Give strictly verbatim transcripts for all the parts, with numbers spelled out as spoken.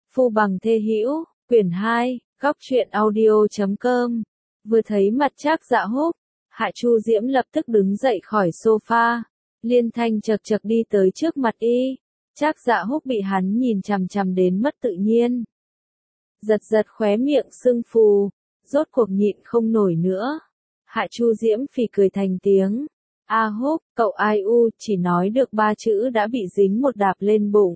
Phu Bằng Thê Hữu, quyển hai, góc truyện audio chấm com. Vừa thấy mặt Trác Dạ Húc, Hạ Chu Diễm lập tức đứng dậy khỏi sofa, liên thanh chật chật đi tới trước mặt y. Trác Dạ Húc bị hắn nhìn chằm chằm đến mất tự nhiên. Giật giật khóe miệng sưng phù, rốt cuộc nhịn không nổi nữa. Hạ Chu Diễm phì cười thành tiếng. A Húc, cậu ai u, chỉ nói được ba chữ đã bị dính một đạp lên bụng.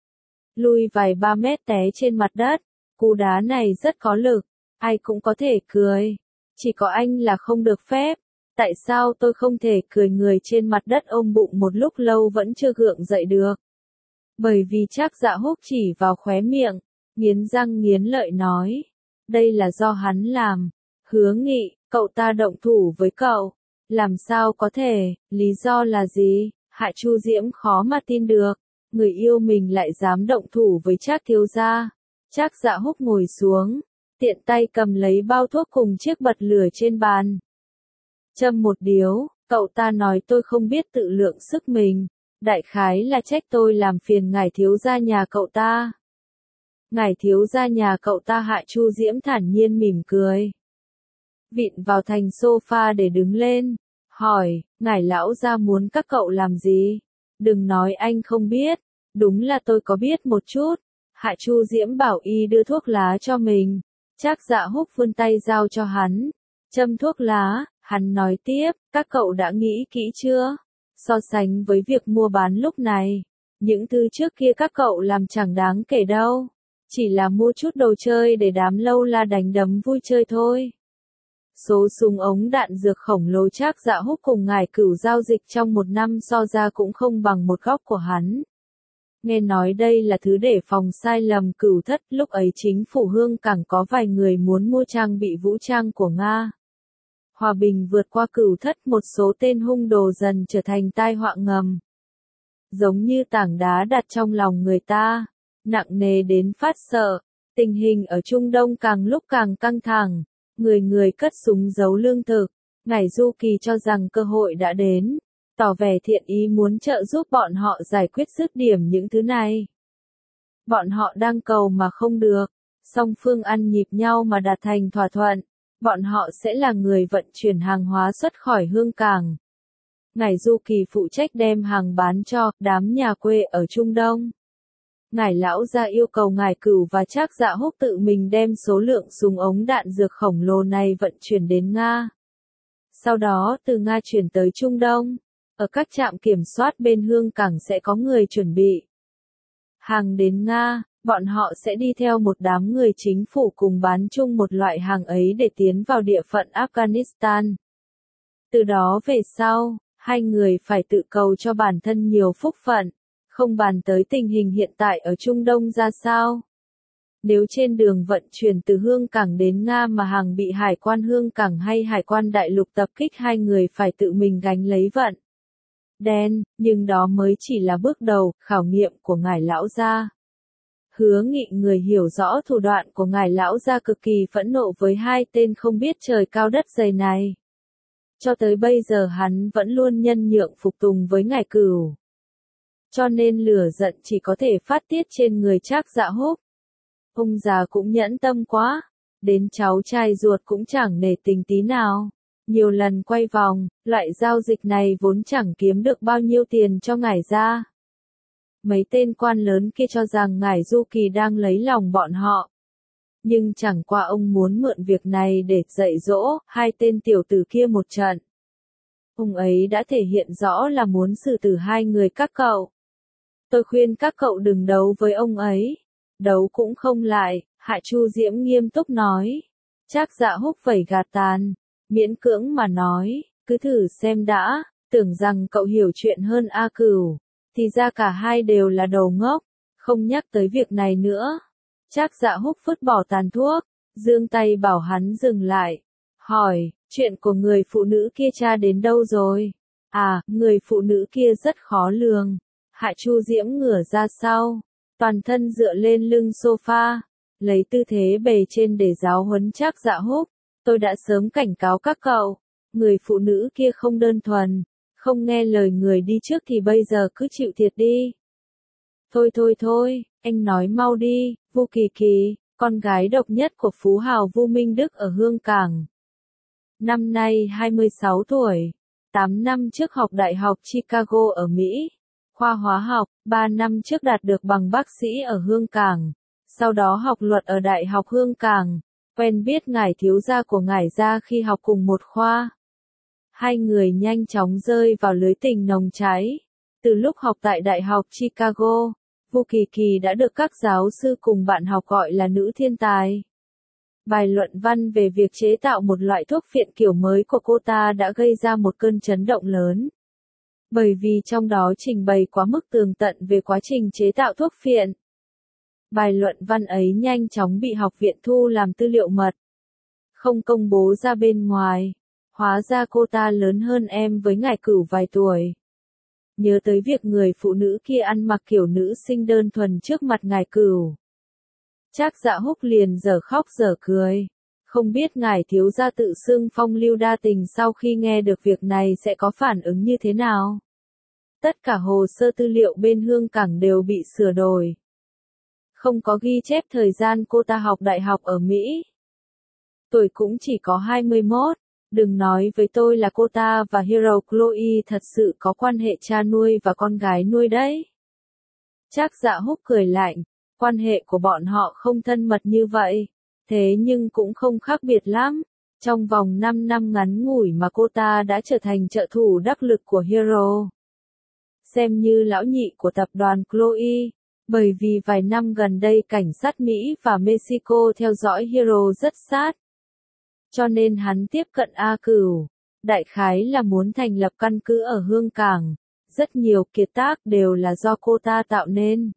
Lui vài ba mét té trên mặt đất, cú đá này rất có lực, ai cũng có thể cười. Chỉ có anh là không được phép. Tại sao tôi không thể cười người trên mặt đất ôm bụng một lúc lâu vẫn chưa gượng dậy được? Bởi vì Trác Dạ Húc chỉ vào khóe miệng, nghiến răng nghiến lợi nói. Đây là do hắn làm. Hứa Nghị, cậu ta động thủ với cậu. Làm sao có thể, lý do là gì? Hạ Chu Diễm khó mà tin được. Người yêu mình lại dám động thủ với Trác thiếu gia. Trác Dạ Húc ngồi xuống, tiện tay cầm lấy bao thuốc cùng chiếc bật lửa trên bàn. Châm một điếu, cậu ta nói tôi không biết tự lượng sức mình, đại khái là trách tôi làm phiền ngài thiếu gia nhà cậu ta. Ngài thiếu gia nhà cậu ta. Hạ Chu Diễm thản nhiên mỉm cười. Vịn vào thành sofa để đứng lên, hỏi, ngài lão gia muốn các cậu làm gì? Đừng nói anh không biết, đúng là tôi có biết một chút. Hạ Chu Diễm bảo y đưa thuốc lá cho mình. Trác Dạ Húc vươn tay giao cho hắn. Châm thuốc lá, hắn nói tiếp, các cậu đã nghĩ kỹ chưa? So sánh với việc mua bán lúc này, những thứ trước kia các cậu làm chẳng đáng kể đâu. Chỉ là mua chút đồ chơi để đám lâu la đánh đấm vui chơi thôi. Số súng ống đạn dược khổng lồ Trác Dạ Húc cùng ngài Cửu giao dịch trong một năm so ra cũng không bằng một góc của hắn. Nghe nói đây là thứ để phòng sai lầm Cửu thất, lúc ấy chính phủ Hương Cảng có vài người muốn mua trang bị vũ trang của Nga. Hòa bình vượt qua Cửu thất, một số tên hung đồ dần trở thành tai họa ngầm. Giống như tảng đá đặt trong lòng người ta, nặng nề đến phát sợ. Tình hình ở Trung Đông càng lúc càng căng thẳng, người người cất súng giấu lương thực. Ngải Du Kỳ cho rằng cơ hội đã đến, tỏ vẻ thiện ý muốn trợ giúp bọn họ giải quyết dứt điểm những thứ này. Bọn họ đang cầu mà không được, song phương ăn nhịp nhau mà đạt thành thỏa thuận, bọn họ sẽ là người vận chuyển hàng hóa xuất khỏi Hương Cảng. Ngải Du Kỳ phụ trách đem hàng bán cho đám nhà quê ở Trung Đông. Ngải lão gia yêu cầu ngài Cửu và Trác Dạ Húc tự mình đem số lượng súng ống đạn dược khổng lồ này vận chuyển đến Nga. Sau đó từ Nga chuyển tới Trung Đông. Ở các trạm kiểm soát bên Hương Cảng sẽ có người chuẩn bị hàng đến Nga, bọn họ sẽ đi theo một đám người chính phủ cùng bán chung một loại hàng ấy để tiến vào địa phận Afghanistan. Từ đó về sau, hai người phải tự cầu cho bản thân nhiều phúc phận, không bàn tới tình hình hiện tại ở Trung Đông ra sao. Nếu trên đường vận chuyển từ Hương Cảng đến Nga mà hàng bị hải quan Hương Cảng hay hải quan đại lục tập kích, hai người phải tự mình gánh lấy vận đen, nhưng đó mới chỉ là bước đầu, khảo nghiệm của ngài lão gia. Hứa Nghị, người hiểu rõ thủ đoạn của ngài lão gia, cực kỳ phẫn nộ với hai tên không biết trời cao đất dày này. Cho tới bây giờ hắn vẫn luôn nhân nhượng phục tùng với ngài Cửu. Cho nên lửa giận chỉ có thể phát tiết trên người Trác Dạ Húc. Ông già cũng nhẫn tâm quá, đến cháu trai ruột cũng chẳng nể tình tí nào. Nhiều lần quay vòng, loại giao dịch này vốn chẳng kiếm được bao nhiêu tiền cho ngải gia. Mấy tên quan lớn kia cho rằng ngải Du Kỳ đang lấy lòng bọn họ. Nhưng chẳng qua ông muốn mượn việc này để dạy dỗ hai tên tiểu tử kia một trận. Ông ấy đã thể hiện rõ là muốn xử tử hai người các cậu. Tôi khuyên các cậu đừng đấu với ông ấy. Đấu cũng không lại, Hạ Chu Diễm nghiêm túc nói. Trác Dạ Húc vẩy gạt tàn, miễn cưỡng mà nói, cứ thử xem đã, tưởng rằng cậu hiểu chuyện hơn A Cửu, thì ra cả hai đều là đầu ngốc, không nhắc tới việc này nữa. Trác Dạ Húc vứt bỏ tàn thuốc, giương tay bảo hắn dừng lại, hỏi, chuyện của người phụ nữ kia tra đến đâu rồi? À, người phụ nữ kia rất khó lường. Hạ Chu Diễm ngửa ra sau, toàn thân dựa lên lưng sofa, lấy tư thế bề trên để giáo huấn Trác Dạ Húc. Tôi đã sớm cảnh cáo các cậu, người phụ nữ kia không đơn thuần, không nghe lời người đi trước thì bây giờ cứ chịu thiệt đi. Thôi thôi thôi, anh nói mau đi, Vu Kỳ Kỳ, con gái độc nhất của phú hào Vu Minh Đức ở Hương Cảng. Năm nay hai mươi sáu tuổi, tám năm trước học Đại học Chicago ở Mỹ, khoa hóa học, ba năm trước đạt được bằng bác sĩ ở Hương Cảng, sau đó học luật ở Đại học Hương Cảng, quen biết ngài thiếu gia của ngài gia khi học cùng một khoa. Hai người nhanh chóng rơi vào lưới tình nồng cháy. Từ lúc học tại Đại học Chicago, Vu Kỳ Kỳ đã được các giáo sư cùng bạn học gọi là nữ thiên tài. Bài luận văn về việc chế tạo một loại thuốc phiện kiểu mới của cô ta đã gây ra một cơn chấn động lớn. Bởi vì trong đó trình bày quá mức tường tận về quá trình chế tạo thuốc phiện. Bài luận văn ấy nhanh chóng bị học viện thu làm tư liệu mật. Không công bố ra bên ngoài. Hóa ra cô ta lớn hơn em với ngải Cửu vài tuổi. Nhớ tới việc người phụ nữ kia ăn mặc kiểu nữ sinh đơn thuần trước mặt ngải Cửu. Trác Dạ Húc liền dở khóc dở cười. Không biết ngài thiếu gia tự xưng phong lưu đa tình sau khi nghe được việc này sẽ có phản ứng như thế nào. Tất cả hồ sơ tư liệu bên Hương Cảng đều bị sửa đổi. Không có ghi chép thời gian cô ta học đại học ở Mỹ. Tuổi cũng chỉ có hai mươi mốt. Đừng nói với tôi là cô ta và Hero Chloe thật sự có quan hệ cha nuôi và con gái nuôi đấy. Trác Dạ Húc cười lạnh. Quan hệ của bọn họ không thân mật như vậy. Thế nhưng cũng không khác biệt lắm. Trong vòng năm năm ngắn ngủi mà cô ta đã trở thành trợ thủ đắc lực của Hero. Xem như lão nhị của tập đoàn Chloe. Bởi vì vài năm gần đây cảnh sát Mỹ và Mexico theo dõi Hero rất sát. Cho nên hắn tiếp cận A Cửu. Đại khái là muốn thành lập căn cứ ở Hương Cảng. Rất nhiều kiệt tác đều là do cô ta tạo nên.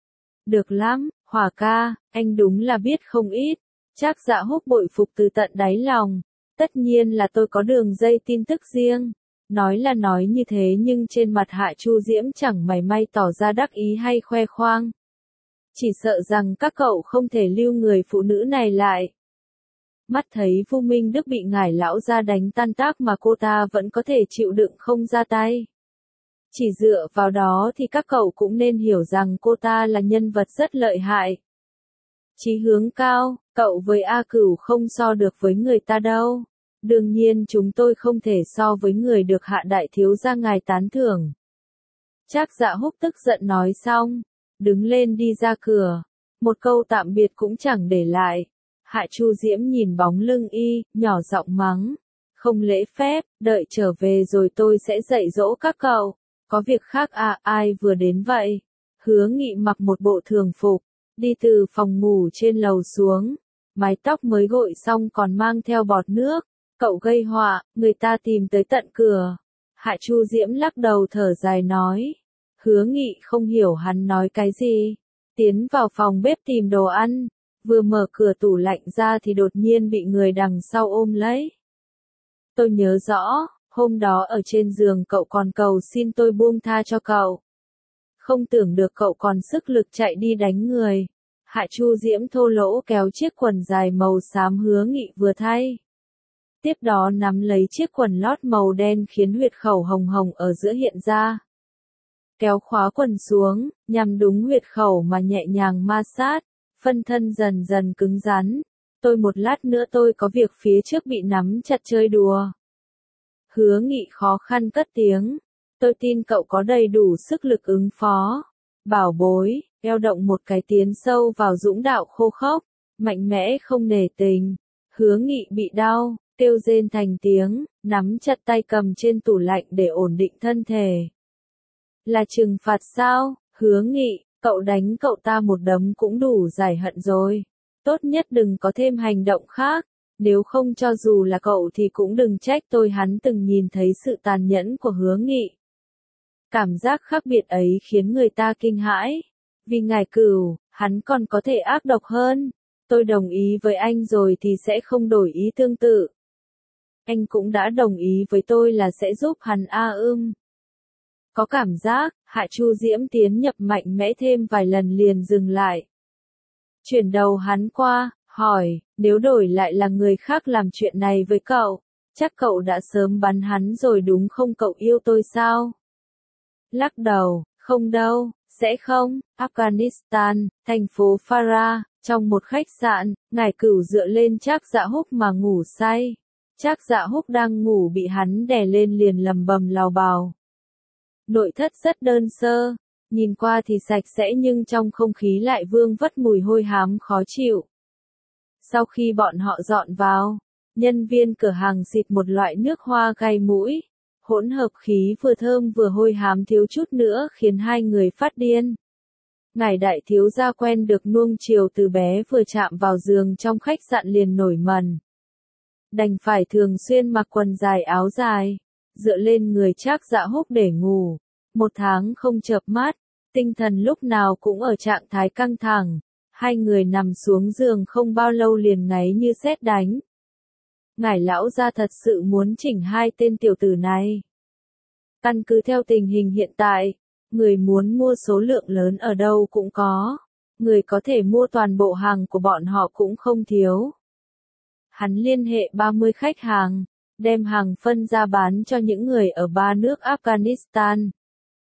Được lắm, Hòa ca, anh đúng là biết không ít. Trác Dạ Húc bội phục từ tận đáy lòng. Tất nhiên là tôi có đường dây tin tức riêng. Nói là nói như thế nhưng trên mặt Hạ Chu Diễm chẳng mảy may tỏ ra đắc ý hay khoe khoang. Chỉ sợ rằng các cậu không thể lưu người phụ nữ này lại. Mắt thấy Vu Minh Đức bị ngải lão gia đánh tan tác mà cô ta vẫn có thể chịu đựng không ra tay. Chỉ dựa vào đó thì các cậu cũng nên hiểu rằng cô ta là nhân vật rất lợi hại. Chí hướng cao, cậu với A Cửu không so được với người ta đâu. Đương nhiên chúng tôi không thể so với người được Hạ đại thiếu gia ngài tán thưởng. Trác Dạ Húc tức giận nói xong, đứng lên đi ra cửa. Một câu tạm biệt cũng chẳng để lại. Hạ Chu Diễm nhìn bóng lưng y, nhỏ giọng mắng. Không lễ phép, đợi trở về rồi tôi sẽ dạy dỗ các cậu. Có việc khác à, ai vừa đến vậy? Hứa Nghị mặc một bộ thường phục, đi từ phòng ngủ trên lầu xuống. Mái tóc mới gội xong còn mang theo bọt nước. Cậu gây họa, người ta tìm tới tận cửa. Hạ Chu Diễm lắc đầu thở dài nói. Hứa Nghị không hiểu hắn nói cái gì. Tiến vào phòng bếp tìm đồ ăn. Vừa mở cửa tủ lạnh ra thì đột nhiên bị người đằng sau ôm lấy. Tôi nhớ rõ, hôm đó ở trên giường cậu còn cầu xin tôi buông tha cho cậu. Không tưởng được cậu còn sức lực chạy đi đánh người. Hạ Chu Diễm thô lỗ kéo chiếc quần dài màu xám Hứa Nghị vừa thay. Tiếp đó nắm lấy chiếc quần lót màu đen khiến huyệt khẩu hồng hồng ở giữa hiện ra. Kéo khóa quần xuống, nhằm đúng huyệt khẩu mà nhẹ nhàng ma sát, phân thân dần dần cứng rắn. Tôi một lát nữa tôi có việc phía trước bị nắm chặt chơi đùa. Hứa Nghị khó khăn cất tiếng. Tôi tin cậu có đầy đủ sức lực ứng phó. Bảo bối, eo động một cái tiến sâu vào dũng đạo khô khốc, mạnh mẽ không nể tình. Hứa Nghị bị đau, kêu rên thành tiếng, nắm chặt tay cầm trên tủ lạnh để ổn định thân thể. Là trừng phạt sao? Hứa Nghị, cậu đánh cậu ta một đấm cũng đủ giải hận rồi. Tốt nhất đừng có thêm hành động khác. Nếu không cho dù là cậu thì cũng đừng trách tôi. Hắn từng nhìn thấy sự tàn nhẫn của Hứa Nghị. Cảm giác khác biệt ấy khiến người ta kinh hãi. Vì ngài Cửu, hắn còn có thể ác độc hơn. Tôi đồng ý với anh rồi thì sẽ không đổi ý tương tự. Anh cũng đã đồng ý với tôi là sẽ giúp hắn a ưm. Có cảm giác, Hạ Chu Diễm tiến nhập mạnh mẽ thêm vài lần liền dừng lại. Chuyển đầu hắn qua, hỏi, nếu đổi lại là người khác làm chuyện này với cậu, chắc cậu đã sớm bắn hắn rồi đúng không? Cậu yêu tôi sao? Lắc đầu, không đâu, Sẽ không, Afghanistan, thành phố Farah, trong một khách sạn, ngải cửu dựa lên Trác Dạ Húc mà ngủ say. Trác Dạ Húc đang ngủ bị hắn đè lên liền lầm bầm lào bào. Nội thất rất đơn sơ, nhìn qua thì sạch sẽ nhưng trong không khí lại vương vất mùi hôi hám khó chịu. Sau khi bọn họ dọn vào, nhân viên cửa hàng xịt một loại nước hoa gai mũi. Hỗn hợp khí vừa thơm vừa hôi hám thiếu chút nữa khiến hai người phát điên. Ngài đại thiếu gia quen được nuông chiều từ bé vừa chạm vào giường trong khách sạn liền nổi mẩn. Đành phải thường xuyên mặc quần dài áo dài, dựa lên người Trác Dạ Húc để ngủ. Một tháng không chợp mắt, tinh thần lúc nào cũng ở trạng thái căng thẳng. Hai người nằm xuống giường không bao lâu liền ngáy như sét đánh. Ngải lão gia thật sự muốn chỉnh hai tên tiểu tử này. Căn cứ theo tình hình hiện tại, người muốn mua số lượng lớn ở đâu cũng có. Người có thể mua toàn bộ hàng của bọn họ cũng không thiếu. Hắn liên hệ ba mươi khách hàng, đem hàng phân ra bán cho những người ở ba nước Afghanistan,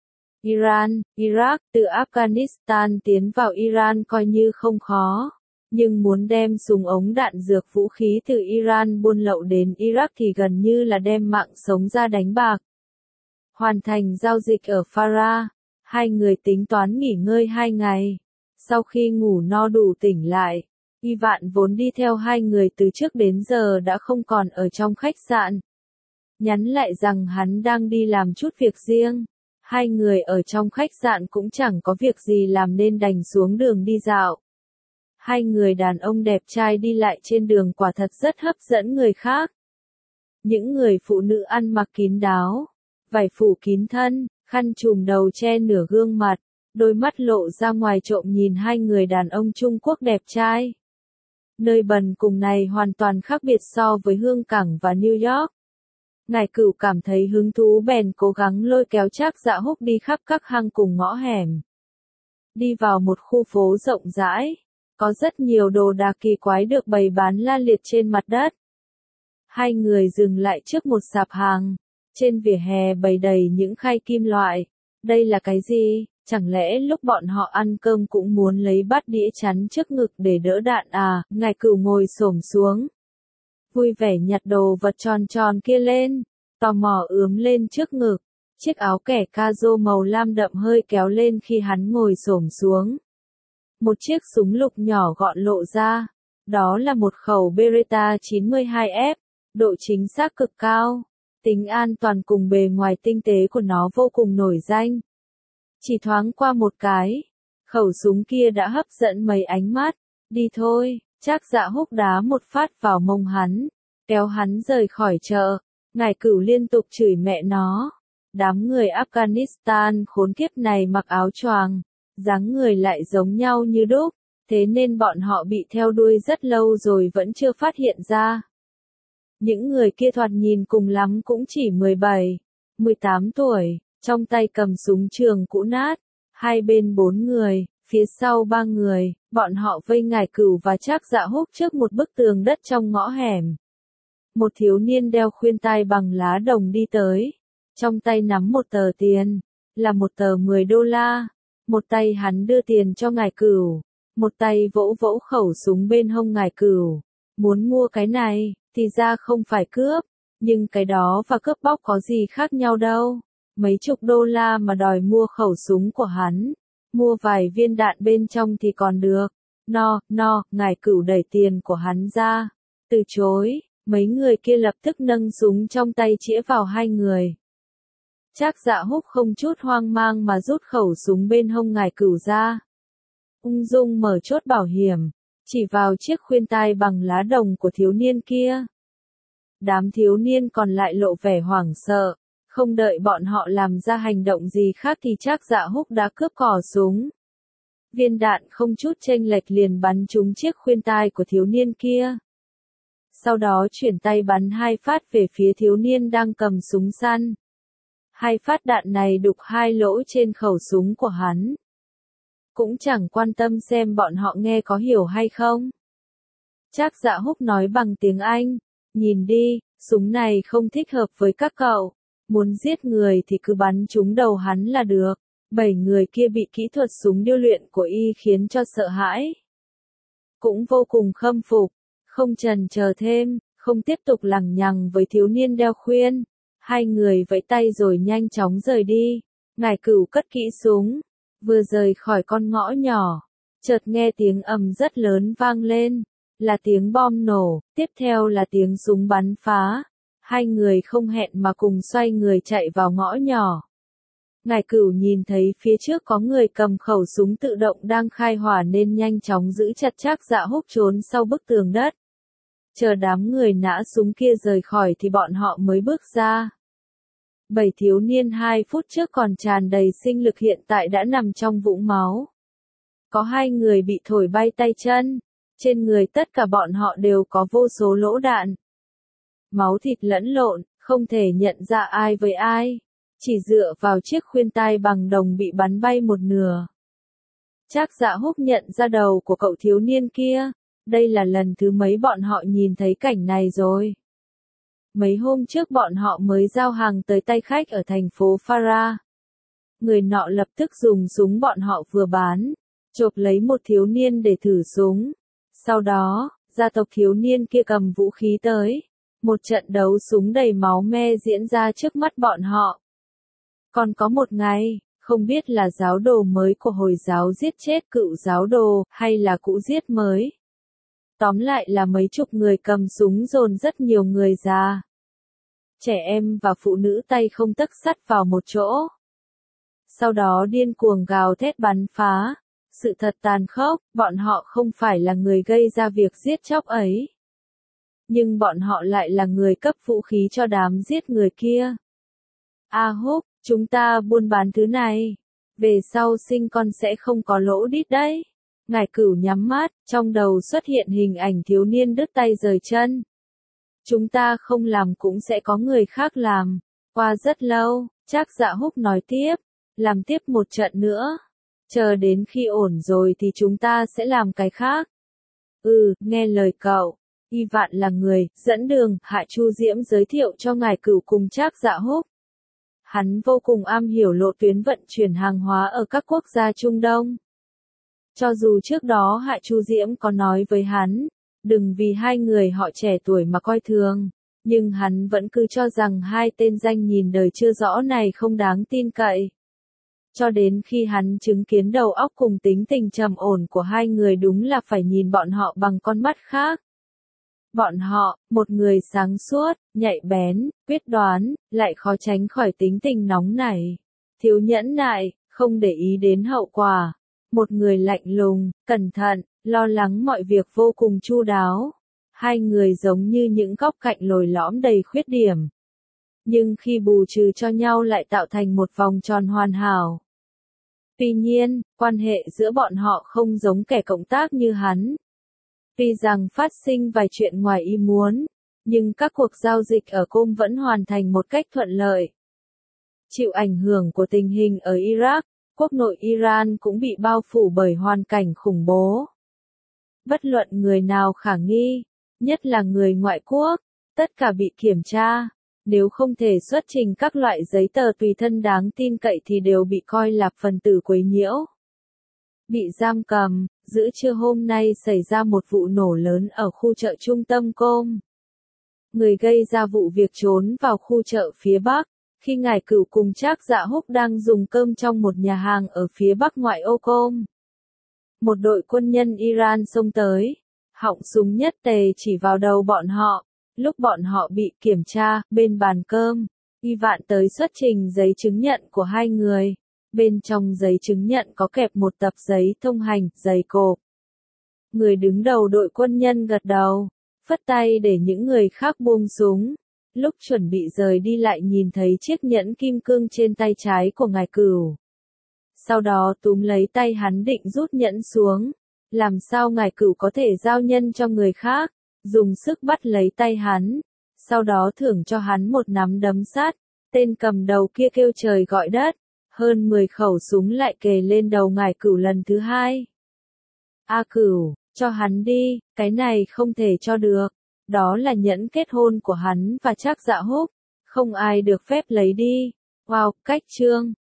Iran, Iraq. Từ Afghanistan tiến vào Iran coi như không khó. Nhưng muốn đem súng ống đạn dược vũ khí từ Iran buôn lậu đến Iraq thì gần như là đem mạng sống ra đánh bạc. Hoàn thành giao dịch ở Farah, hai người tính toán nghỉ ngơi hai ngày. Sau khi ngủ no đủ tỉnh lại, Y Vạn vốn đi theo hai người từ trước đến giờ đã không còn ở trong khách sạn. Nhắn lại rằng hắn đang đi làm chút việc riêng. Hai người ở trong khách sạn cũng chẳng có việc gì làm nên đành xuống đường đi dạo. Hai người đàn ông đẹp trai đi lại trên đường quả thật rất hấp dẫn người khác. Những người phụ nữ ăn mặc kín đáo, vải phủ kín thân, khăn trùm đầu che nửa gương mặt, đôi mắt lộ ra ngoài trộm nhìn hai người đàn ông Trung Quốc đẹp trai. Nơi bần cùng này hoàn toàn khác biệt so với Hương Cảng và New York. Ngải Cửu cảm thấy hứng thú bèn cố gắng lôi kéo Trác Dạ Húc đi khắp các hang cùng ngõ hẻm. Đi vào một khu phố rộng rãi, có rất nhiều đồ đạc kỳ quái được bày bán la liệt trên mặt đất. Hai người dừng lại trước một sạp hàng, trên vỉa hè bày đầy những khay kim loại. Đây là cái gì? Chẳng lẽ lúc bọn họ ăn cơm cũng muốn lấy bát đĩa chắn trước ngực để đỡ đạn à? Ngải Cửu ngồi xổm xuống, vui vẻ nhặt đồ vật tròn tròn kia lên, tò mò ướm lên trước ngực. Chiếc áo kẻ ca-rô màu lam đậm hơi kéo lên khi hắn ngồi xổm xuống. Một chiếc súng lục nhỏ gọn lộ ra, đó là một khẩu Beretta chín mươi hai F, độ chính xác cực cao, tính an toàn cùng bề ngoài tinh tế của nó vô cùng nổi danh. Chỉ thoáng qua một cái, khẩu súng kia đã hấp dẫn mấy ánh mắt. Đi thôi, Trác Dạ Húc đá một phát vào mông hắn, kéo hắn rời khỏi chợ. Ngải Cửu liên tục chửi mẹ nó. Đám người Afghanistan khốn kiếp này mặc áo choàng, dáng người lại giống nhau như đúc, thế nên bọn họ bị theo đuôi rất lâu rồi vẫn chưa phát hiện ra. Những người kia thoạt nhìn cùng lắm cũng chỉ mười bảy, mười tám tuổi, trong tay cầm súng trường cũ nát, hai bên bốn người, phía sau ba người, bọn họ vây Ngải Cửu và Trác Dạ Húc trước một bức tường đất trong ngõ hẻm. Một thiếu niên đeo khuyên tai bằng lá đồng đi tới, trong tay nắm một tờ tiền, là một tờ mười đô la. Một tay hắn đưa tiền cho Ngải Cửu, một tay vỗ vỗ khẩu súng bên hông Ngải Cửu. Muốn mua cái này, thì ra không phải cướp, nhưng cái đó và cướp bóc có gì khác nhau đâu. Mấy chục đô la mà đòi mua khẩu súng của hắn, mua vài viên đạn bên trong thì còn được. No, no, Ngải Cửu đẩy tiền của hắn ra, từ chối. Mấy người kia lập tức nâng súng trong tay chĩa vào hai người. Trác Dạ Húc không chút hoang mang mà rút khẩu súng bên hông Ngải Cửu ra. Ung dung mở chốt bảo hiểm, chỉ vào chiếc khuyên tai bằng lá đồng của thiếu niên kia. Đám thiếu niên còn lại lộ vẻ hoảng sợ, không đợi bọn họ làm ra hành động gì khác thì Trác Dạ Húc đã cướp cò súng. Viên đạn không chút chênh lệch liền bắn trúng chiếc khuyên tai của thiếu niên kia. Sau đó chuyển tay bắn hai phát về phía thiếu niên đang cầm súng săn. Hai phát đạn này đục hai lỗ trên khẩu súng của hắn. Cũng chẳng quan tâm xem bọn họ nghe có hiểu hay không. Trác Dạ Húc nói bằng tiếng Anh, nhìn đi, súng này không thích hợp với các cậu, muốn giết người thì cứ bắn trúng đầu hắn là được. Bảy người kia bị kỹ thuật súng điêu luyện của y khiến cho sợ hãi. Cũng vô cùng khâm phục, không chần chờ thêm, không tiếp tục lằng nhằng với thiếu niên đeo khuyên. Hai người vẫy tay rồi nhanh chóng rời đi. Ngải Cửu cất kỹ súng, vừa rời khỏi con ngõ nhỏ, chợt nghe tiếng ầm rất lớn vang lên, là tiếng bom nổ, tiếp theo là tiếng súng bắn phá. Hai người không hẹn mà cùng xoay người chạy vào ngõ nhỏ. Ngải Cửu nhìn thấy phía trước có người cầm khẩu súng tự động đang khai hỏa nên nhanh chóng giữ chặt Trác Dạ Húc trốn sau bức tường đất. Chờ đám người nã súng kia rời khỏi thì bọn họ mới bước ra. Bảy thiếu niên hai phút trước còn tràn đầy sinh lực hiện tại đã nằm trong vũng máu. Có hai người bị thổi bay tay chân, trên người tất cả bọn họ đều có vô số lỗ đạn. Máu thịt lẫn lộn, không thể nhận ra ai với ai. Chỉ dựa vào chiếc khuyên tai bằng đồng bị bắn bay một nửa. Trác Dạ Húc nhận ra đầu của cậu thiếu niên kia. Đây là lần thứ mấy bọn họ nhìn thấy cảnh này rồi. Mấy hôm trước bọn họ mới giao hàng tới tay khách ở thành phố Farah. Người nọ lập tức dùng súng bọn họ vừa bán, chộp lấy một thiếu niên để thử súng. Sau đó, gia tộc thiếu niên kia cầm vũ khí tới. Một trận đấu súng đầy máu me diễn ra trước mắt bọn họ. Còn có một ngày, không biết là giáo đồ mới của Hồi giáo giết chết cựu giáo đồ, hay là cũ giết mới. Tóm lại là mấy chục người cầm súng dồn rất nhiều người ra. Trẻ em và phụ nữ tay không tấc sắt vào một chỗ. Sau đó điên cuồng gào thét bắn phá. Sự thật tàn khốc, bọn họ không phải là người gây ra việc giết chóc ấy. Nhưng bọn họ lại là người cấp vũ khí cho đám giết người kia. A Húc, chúng ta buôn bán thứ này. Về sau sinh con sẽ không có lỗ đít đấy. Ngải Cửu nhắm mắt, trong đầu xuất hiện hình ảnh thiếu niên đứt tay rời chân. Chúng ta không làm cũng sẽ có người khác làm. Qua rất lâu, Trác Dạ Húc nói tiếp, làm tiếp một trận nữa. Chờ đến khi ổn rồi thì chúng ta sẽ làm cái khác. Ừ, nghe lời cậu. Y Vạn là người dẫn đường, Hạ Chu Diễm giới thiệu cho Ngải Cửu cùng Trác Dạ Húc. Hắn vô cùng am hiểu lộ tuyến vận chuyển hàng hóa ở các quốc gia Trung Đông. Cho dù trước đó Hạ Chu Diễm có nói với hắn, đừng vì hai người họ trẻ tuổi mà coi thường, nhưng hắn vẫn cứ cho rằng hai tên danh nhìn đời chưa rõ này không đáng tin cậy. Cho đến khi hắn chứng kiến đầu óc cùng tính tình trầm ổn của hai người đúng là phải nhìn bọn họ bằng con mắt khác. Bọn họ, một người sáng suốt, nhạy bén, quyết đoán, lại khó tránh khỏi tính tình nóng nảy, thiếu nhẫn nại, không để ý đến hậu quả. Một người lạnh lùng, cẩn thận, lo lắng mọi việc vô cùng chu đáo. Hai người giống như những góc cạnh lồi lõm đầy khuyết điểm. Nhưng khi bù trừ cho nhau lại tạo thành một vòng tròn hoàn hảo. Tuy nhiên, quan hệ giữa bọn họ không giống kẻ cộng tác như hắn. Tuy rằng phát sinh vài chuyện ngoài ý muốn, nhưng các cuộc giao dịch ở Com vẫn hoàn thành một cách thuận lợi. Chịu ảnh hưởng của tình hình ở Iraq, quốc nội Iran cũng bị bao phủ bởi hoàn cảnh khủng bố. Bất luận người nào khả nghi, nhất là người ngoại quốc, tất cả bị kiểm tra. Nếu không thể xuất trình các loại giấy tờ tùy thân đáng tin cậy thì đều bị coi là phần tử quấy nhiễu. Bị giam cầm, giữa trưa hôm nay xảy ra một vụ nổ lớn ở khu chợ trung tâm Com. Người gây ra vụ việc trốn vào khu chợ phía Bắc, khi Ngải Cửu cùng Trác Dạ Húc đang dùng cơm trong một nhà hàng ở phía Bắc ngoại ô Com. Một đội quân nhân Iran xông tới, họng súng nhất tề chỉ vào đầu bọn họ. Lúc bọn họ bị kiểm tra, bên bàn cơm, Y Vạn tới xuất trình giấy chứng nhận của hai người. Bên trong giấy chứng nhận có kẹp một tập giấy thông hành, giày cộp. Người đứng đầu đội quân nhân gật đầu, phất tay để những người khác buông súng. Lúc chuẩn bị rời đi lại nhìn thấy chiếc nhẫn kim cương trên tay trái của Ngải Cửu. Sau đó túm lấy tay hắn định rút nhẫn xuống. Làm sao Ngải Cửu có thể giao nhân cho người khác? Dùng sức bắt lấy tay hắn, sau đó thưởng cho hắn một nắm đấm sắt. Tên cầm đầu kia kêu trời gọi đất, hơn mười khẩu súng lại kề lên đầu Ngải Cửu lần thứ hai. A Cửu, cho hắn đi, cái này không thể cho được. Đó là nhẫn kết hôn của hắn và Trác Dạ Húc, không ai được phép lấy đi. Wow, cách chương.